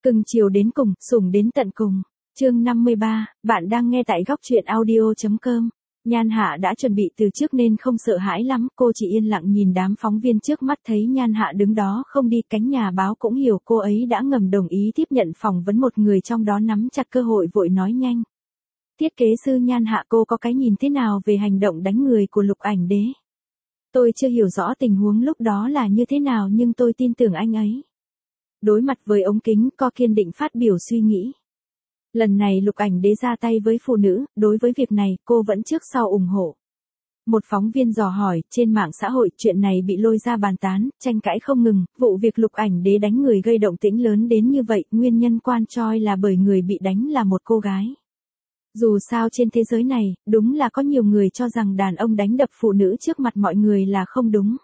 Cưng chiều đến cùng, sủng đến tận cùng. Chương 53, bạn đang nghe tại góc truyện audio.com. Nhan Hạ đã chuẩn bị từ trước nên không sợ hãi lắm, cô chỉ yên lặng nhìn đám phóng viên trước mắt thấy Nhan Hạ đứng đó không đi, cánh nhà báo cũng hiểu cô ấy đã ngầm đồng ý tiếp nhận phỏng vấn, một người trong đó nắm chặt cơ hội vội nói nhanh. Thiết kế sư Nhan Hạ, cô có cái nhìn thế nào về hành động đánh người của Lục Ảnh Đế? Tôi chưa hiểu rõ tình huống lúc đó là như thế nào nhưng tôi tin tưởng anh ấy. Đối mặt với ống kính, cô kiên định phát biểu suy nghĩ. Lần này Lục Ảnh Đế ra tay với phụ nữ, đối với việc này cô vẫn trước sau ủng hộ. Một phóng viên dò hỏi, trên mạng xã hội chuyện này bị lôi ra bàn tán, tranh cãi không ngừng, vụ việc Lục Ảnh Đế đánh người gây động tĩnh lớn đến như vậy, nguyên nhân quan choi là bởi người bị đánh là một cô gái. Dù sao trên thế giới này, đúng là có nhiều người cho rằng đàn ông đánh đập phụ nữ trước mặt mọi người là không đúng.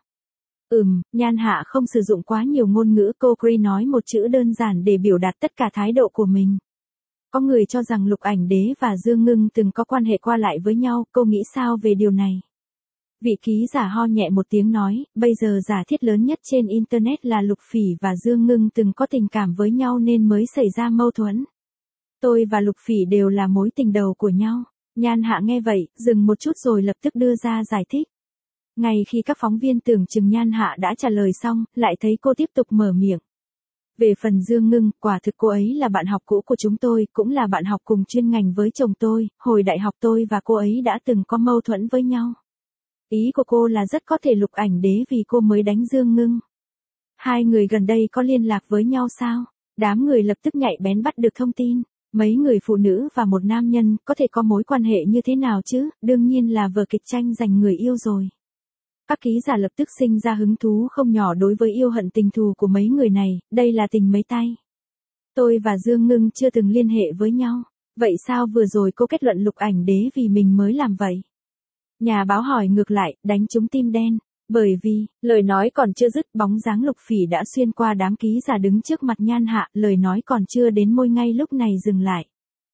Nhan Hạ không sử dụng quá nhiều ngôn ngữ, cô chỉ nói một chữ đơn giản để biểu đạt tất cả thái độ của mình. Có người cho rằng Lục Ảnh Đế và Dương Ngưng từng có quan hệ qua lại với nhau, cô nghĩ sao về điều này? Vị ký giả ho nhẹ một tiếng nói, bây giờ giả thiết lớn nhất trên Internet là Lục Phỉ và Dương Ngưng từng có tình cảm với nhau nên mới xảy ra mâu thuẫn. Tôi và Lục Phỉ đều là mối tình đầu của nhau. Nhan Hạ nghe vậy, dừng một chút rồi lập tức đưa ra giải thích. Ngay khi các phóng viên tưởng chừng Nhan Hạ đã trả lời xong, lại thấy cô tiếp tục mở miệng. Về phần Dương Ngưng, quả thực cô ấy là bạn học cũ của chúng tôi, cũng là bạn học cùng chuyên ngành với chồng tôi, hồi đại học tôi và cô ấy đã từng có mâu thuẫn với nhau. Ý của cô là rất có thể Lục Ảnh Đế vì cô mới đánh Dương Ngưng. Hai người gần đây có liên lạc với nhau sao? Đám người lập tức nhạy bén bắt được thông tin. Mấy người phụ nữ và một nam nhân có thể có mối quan hệ như thế nào chứ, đương nhiên là vở kịch tranh giành người yêu rồi. Các ký giả lập tức sinh ra hứng thú không nhỏ đối với yêu hận tình thù của mấy người này, đây là tình mấy tay. Tôi và Dương Ngưng chưa từng liên hệ với nhau, vậy sao vừa rồi cô kết luận Lục Ảnh Đế vì mình mới làm vậy? Nhà báo hỏi ngược lại, đánh trúng tim đen, bởi vì, lời nói còn chưa dứt, bóng dáng Lục Phỉ đã xuyên qua đám ký giả đứng trước mặt Nhan Hạ, lời nói còn chưa đến môi ngay lúc này dừng lại.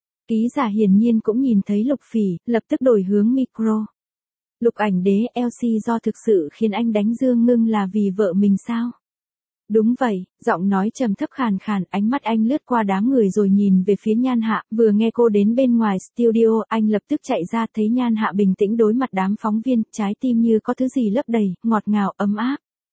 Ký giả hiển nhiên cũng nhìn thấy Lục Phỉ, lập tức đổi hướng micro. Lục Ảnh Đế, LC do thực sự khiến anh đánh Dương Ngưng là vì vợ mình sao? Đúng vậy, giọng nói trầm thấp khàn khàn, ánh mắt anh lướt qua đám người rồi nhìn về phía Nhan Hạ, vừa nghe cô đến bên ngoài studio, anh lập tức chạy ra thấy Nhan Hạ bình tĩnh đối mặt đám phóng viên, trái tim như có thứ gì lấp đầy, ngọt ngào, ấm áp.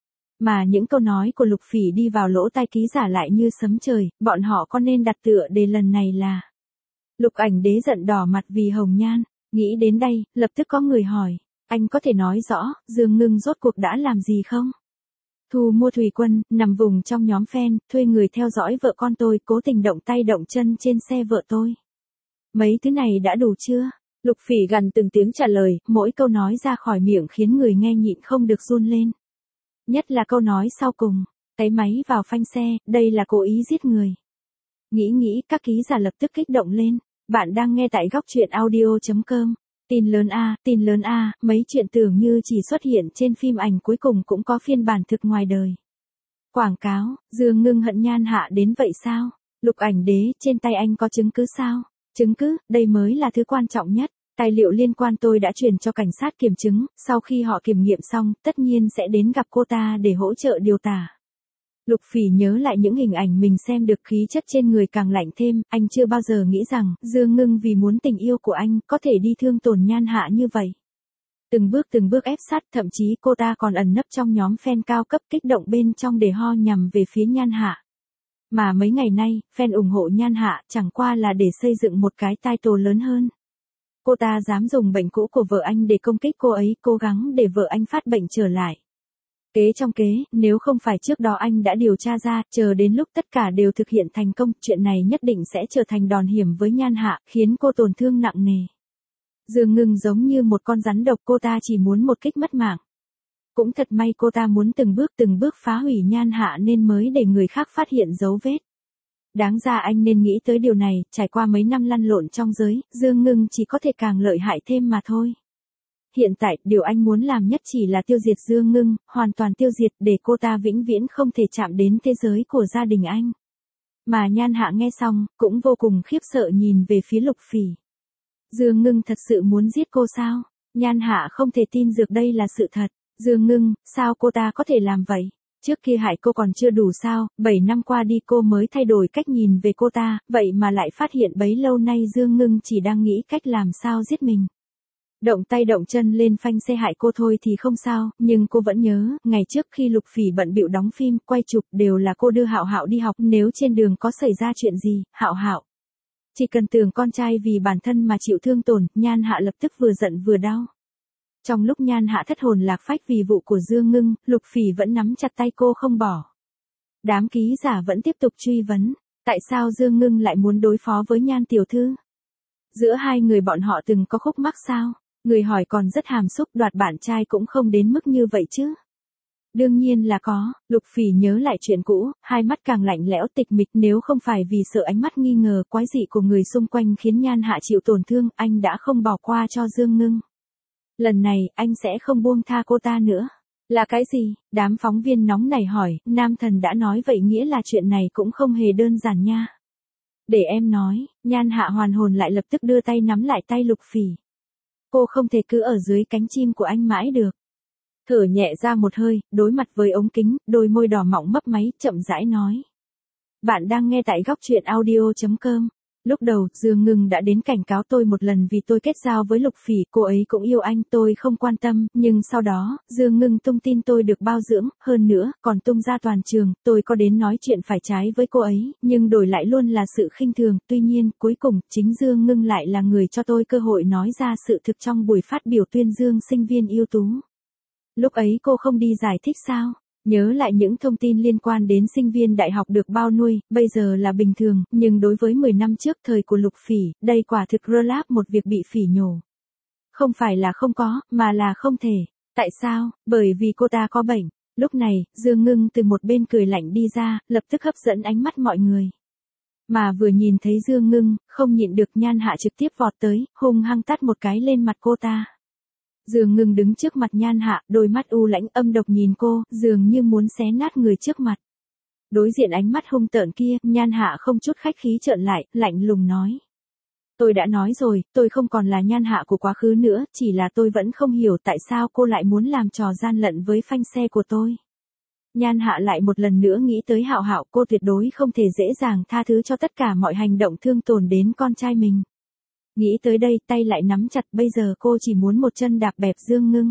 Mà những câu nói của Lục Phỉ đi vào lỗ tai ký giả lại như sấm trời, bọn họ có nên đặt tựa đề lần này là Lục Ảnh Đế giận đỏ mặt vì hồng nhan. Nghĩ đến đây, lập tức có người hỏi, anh có thể nói rõ, Dương Ngưng rốt cuộc đã làm gì không? Thu Mua Thùy Quân, nằm vùng trong nhóm fan, thuê người theo dõi vợ con tôi, cố tình động tay động chân trên xe vợ tôi. Mấy thứ này đã đủ chưa? Lục Phỉ gằn từng tiếng trả lời, mỗi câu nói ra khỏi miệng khiến người nghe nhịn không được run lên. Nhất là câu nói sau cùng, cái máy vào phanh xe, đây là cố ý giết người. Nghĩ, các ký giả lập tức kích động lên. Bạn đang nghe tại góc truyện audio.com. Tin lớn a, mấy chuyện tưởng như chỉ xuất hiện trên phim ảnh cuối cùng cũng có phiên bản thực ngoài đời. Quảng cáo, Dương Ngưng hận Nhan Hạ đến vậy sao? Lục Ảnh Đế, trên tay anh có chứng cứ sao? Chứng cứ, đây mới là thứ quan trọng nhất. Tài liệu liên quan tôi đã chuyển cho cảnh sát kiểm chứng, sau khi họ kiểm nghiệm xong, tất nhiên sẽ đến gặp cô ta để hỗ trợ điều tả. Lục Phỉ nhớ lại những hình ảnh mình xem được, khí chất trên người càng lạnh thêm, anh chưa bao giờ nghĩ rằng, Dương Ngưng vì muốn tình yêu của anh, có thể đi thương tổn Nhan Hạ như vậy. Từng bước ép sát, thậm chí cô ta còn ẩn nấp trong nhóm fan cao cấp kích động bên trong để ho nhằm về phía Nhan Hạ. Mà mấy ngày nay, fan ủng hộ Nhan Hạ chẳng qua là để xây dựng một cái title lớn hơn. Cô ta dám dùng bệnh cũ của vợ anh để công kích cô ấy, cố gắng để vợ anh phát bệnh trở lại. Kế trong kế, nếu không phải trước đó anh đã điều tra ra, chờ đến lúc tất cả đều thực hiện thành công, chuyện này nhất định sẽ trở thành đòn hiểm với Nhan Hạ, khiến cô tổn thương nặng nề. Dương Ngưng giống như một con rắn độc, cô ta chỉ muốn một kích mất mạng. Cũng thật may cô ta muốn từng bước phá hủy Nhan Hạ nên mới để người khác phát hiện dấu vết. Đáng ra anh nên nghĩ tới điều này, trải qua mấy năm lăn lộn trong giới, Dương Ngưng chỉ có thể càng lợi hại thêm mà thôi. Hiện tại, điều anh muốn làm nhất chỉ là tiêu diệt Dương Ngưng, hoàn toàn tiêu diệt để cô ta vĩnh viễn không thể chạm đến thế giới của gia đình anh. Mà Nhan Hạ nghe xong, cũng vô cùng khiếp sợ nhìn về phía Lục Phỉ. Dương Ngưng thật sự muốn giết cô sao? Nhan Hạ không thể tin được đây là sự thật. Dương Ngưng, sao cô ta có thể làm vậy? Trước kia hại cô còn chưa đủ sao, 7 năm qua đi cô mới thay đổi cách nhìn về cô ta, vậy mà lại phát hiện bấy lâu nay Dương Ngưng chỉ đang nghĩ cách làm sao giết mình. Động tay động chân lên phanh xe hại cô thôi thì không sao, nhưng cô vẫn nhớ, ngày trước khi Lục Phỉ bận bịu đóng phim, quay chụp đều là cô đưa Hạo Hạo đi học, nếu trên đường có xảy ra chuyện gì, Hạo Hạo chỉ cần tưởng con trai vì bản thân mà chịu thương tổn, Nhan Hạ lập tức vừa giận vừa đau. Trong lúc Nhan Hạ thất hồn lạc phách vì vụ của Dương Ngưng, Lục Phỉ vẫn nắm chặt tay cô không bỏ. Đám ký giả vẫn tiếp tục truy vấn, tại sao Dương Ngưng lại muốn đối phó với Nhan tiểu thư? Giữa hai người bọn họ từng có khúc mắc sao? Người hỏi còn rất hàm xúc, đoạt bạn trai cũng không đến mức như vậy chứ. Đương nhiên là có, Lục Phỉ nhớ lại chuyện cũ, hai mắt càng lạnh lẽo tịch mịch, nếu không phải vì sợ ánh mắt nghi ngờ quái dị của người xung quanh khiến Nhan Hạ chịu tổn thương, anh đã không bỏ qua cho Dương Ngưng. Lần này, anh sẽ không buông tha cô ta nữa. Là cái gì? Đám phóng viên nóng nảy hỏi, nam thần đã nói vậy nghĩa là chuyện này cũng không hề đơn giản nha. Để em nói, Nhan Hạ hoàn hồn lại lập tức đưa tay nắm lại tay Lục Phỉ. Cô không thể cứ ở dưới cánh chim của anh mãi được. Thở nhẹ ra một hơi, đối mặt với ống kính, đôi môi đỏ mọng mấp máy, chậm rãi nói. Bạn đang nghe tại góc truyện audio.com. Lúc đầu, Dương Ngưng đã đến cảnh cáo tôi một lần vì tôi kết giao với Lục Phỉ, cô ấy cũng yêu anh, tôi không quan tâm, nhưng sau đó, Dương Ngưng tung tin tôi được bao dưỡng, hơn nữa, còn tung ra toàn trường, tôi có đến nói chuyện phải trái với cô ấy, nhưng đổi lại luôn là sự khinh thường, tuy nhiên, cuối cùng, chính Dương Ngưng lại là người cho tôi cơ hội nói ra sự thực trong buổi phát biểu tuyên dương sinh viên ưu tú. Lúc ấy cô không đi giải thích sao? Nhớ lại những thông tin liên quan đến sinh viên đại học được bao nuôi, bây giờ là bình thường, nhưng đối với 10 năm trước thời của Lục Phỉ, đây quả thực rơ láp một việc bị phỉ nhổ. Không phải là không có, mà là không thể. Tại sao? Bởi vì cô ta có bệnh. Lúc này, Dương Ngưng từ một bên cười lạnh đi ra, lập tức hấp dẫn ánh mắt mọi người. Mà vừa nhìn thấy Dương Ngưng, không nhịn được Nhan Hạ trực tiếp vọt tới, hung hăng tát một cái lên mặt cô ta. Dương Ngưng đứng trước mặt Nhan Hạ, đôi mắt u lãnh âm độc nhìn cô, dường như muốn xé nát người trước mặt. Đối diện ánh mắt hung tợn kia, Nhan Hạ không chút khách khí trợn lại, lạnh lùng nói. Tôi đã nói rồi, tôi không còn là Nhan Hạ của quá khứ nữa, chỉ là tôi vẫn không hiểu tại sao cô lại muốn làm trò gian lận với phanh xe của tôi. Nhan Hạ lại một lần nữa nghĩ tới Hạo Hạo, cô tuyệt đối không thể dễ dàng tha thứ cho tất cả mọi hành động thương tổn đến con trai mình. Nghĩ tới đây, tay lại nắm chặt, bây giờ cô chỉ muốn một chân đạp bẹp Dương Ngưng.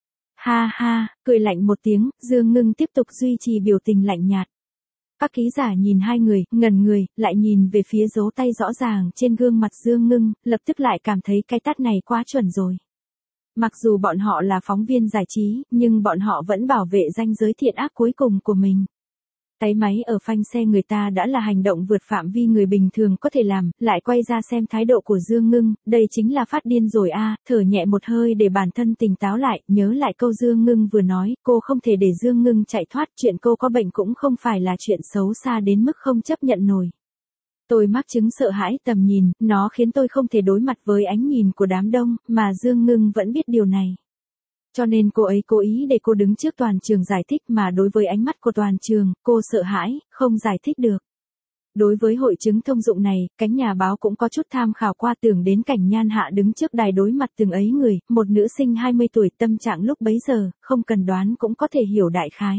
Ha ha, cười lạnh một tiếng, Dương Ngưng tiếp tục duy trì biểu tình lạnh nhạt. Các ký giả nhìn hai người, ngẩn người, lại nhìn về phía dấu tay rõ ràng trên gương mặt Dương Ngưng, lập tức lại cảm thấy cái tát này quá chuẩn rồi. Mặc dù bọn họ là phóng viên giải trí, nhưng bọn họ vẫn bảo vệ ranh giới thiện ác cuối cùng của mình. Táy máy ở phanh xe người ta đã là hành động vượt phạm vi người bình thường có thể làm, lại quay ra xem thái độ của Dương Ngưng, đây chính là phát điên rồi a. Thở nhẹ một hơi để bản thân tỉnh táo lại, nhớ lại câu Dương Ngưng vừa nói, cô không thể để Dương Ngưng chạy thoát, chuyện cô có bệnh cũng không phải là chuyện xấu xa đến mức không chấp nhận nổi. Tôi mắc chứng sợ hãi tầm nhìn, nó khiến tôi không thể đối mặt với ánh nhìn của đám đông, mà Dương Ngưng vẫn biết điều này. Cho nên cô ấy cố ý để cô đứng trước toàn trường giải thích, mà đối với ánh mắt của toàn trường, cô sợ hãi, không giải thích được. Đối với hội chứng thông dụng này, cánh nhà báo cũng có chút tham khảo qua, tưởng đến cảnh Nhan Hạ đứng trước đài đối mặt từng ấy người, một nữ sinh 20 tuổi, tâm trạng lúc bấy giờ, không cần đoán cũng có thể hiểu đại khái.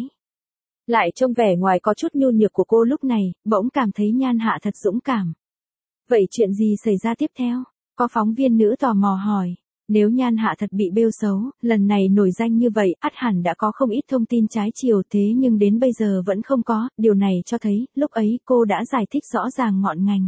Lại trông vẻ ngoài có chút nhu nhược của cô lúc này, bỗng cảm thấy Nhan Hạ thật dũng cảm. Vậy chuyện gì xảy ra tiếp theo? Có phóng viên nữ tò mò hỏi. Nếu Nhan Hạ thật bị bêu xấu, lần này nổi danh như vậy, ắt hẳn đã có không ít thông tin trái chiều, thế nhưng đến bây giờ vẫn không có, điều này cho thấy, lúc ấy cô đã giải thích rõ ràng ngọn ngành.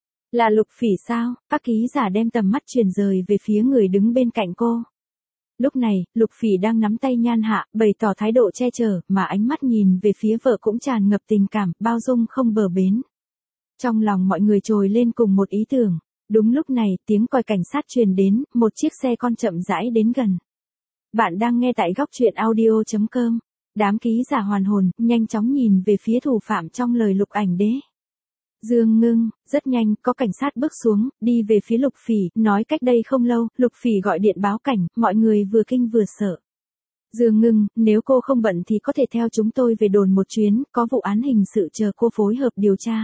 Là Lục Phỉ sao? Các ký giả đem tầm mắt truyền rời về phía người đứng bên cạnh cô. Lúc này, Lục Phỉ đang nắm tay Nhan Hạ, bày tỏ thái độ che chở, mà ánh mắt nhìn về phía vợ cũng tràn ngập tình cảm, bao dung không bờ bến. Trong lòng mọi người trồi lên cùng một ý tưởng. Đúng lúc này, tiếng còi cảnh sát truyền đến, một chiếc xe con chậm rãi đến gần. Bạn đang nghe tại góc truyện audio.com. Đám ký giả hoàn hồn, nhanh chóng nhìn về phía thủ phạm trong lời Lục Ảnh Đế. Dương Ngưng, rất nhanh, có cảnh sát bước xuống, đi về phía Lục Phỉ, nói cách đây không lâu, Lục Phỉ gọi điện báo cảnh, mọi người vừa kinh vừa sợ. Dương Ngưng, nếu cô không bận thì có thể theo chúng tôi về đồn một chuyến, có vụ án hình sự chờ cô phối hợp điều tra.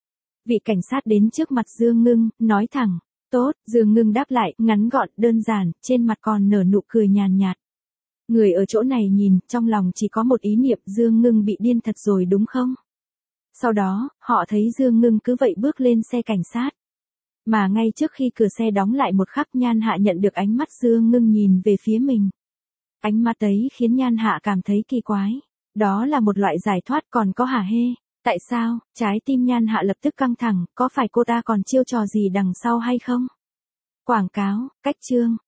Vị cảnh sát đến trước mặt Dương Ngưng, nói thẳng. Tốt, Dương Ngưng đáp lại, ngắn gọn, đơn giản, trên mặt còn nở nụ cười nhàn nhạt. Người ở chỗ này nhìn, trong lòng chỉ có một ý niệm Dương Ngưng bị điên thật rồi đúng không? Sau đó, họ thấy Dương Ngưng cứ vậy bước lên xe cảnh sát. Mà ngay trước khi cửa xe đóng lại một khắc Nhan Hạ nhận được ánh mắt Dương Ngưng nhìn về phía mình. Ánh mắt ấy khiến Nhan Hạ cảm thấy kỳ quái. Đó là một loại giải thoát còn có hả hê. Tại sao, trái tim Nhan Hạ lập tức căng thẳng, có phải cô ta còn chiêu trò gì đằng sau hay không? Quảng cáo, cách chương.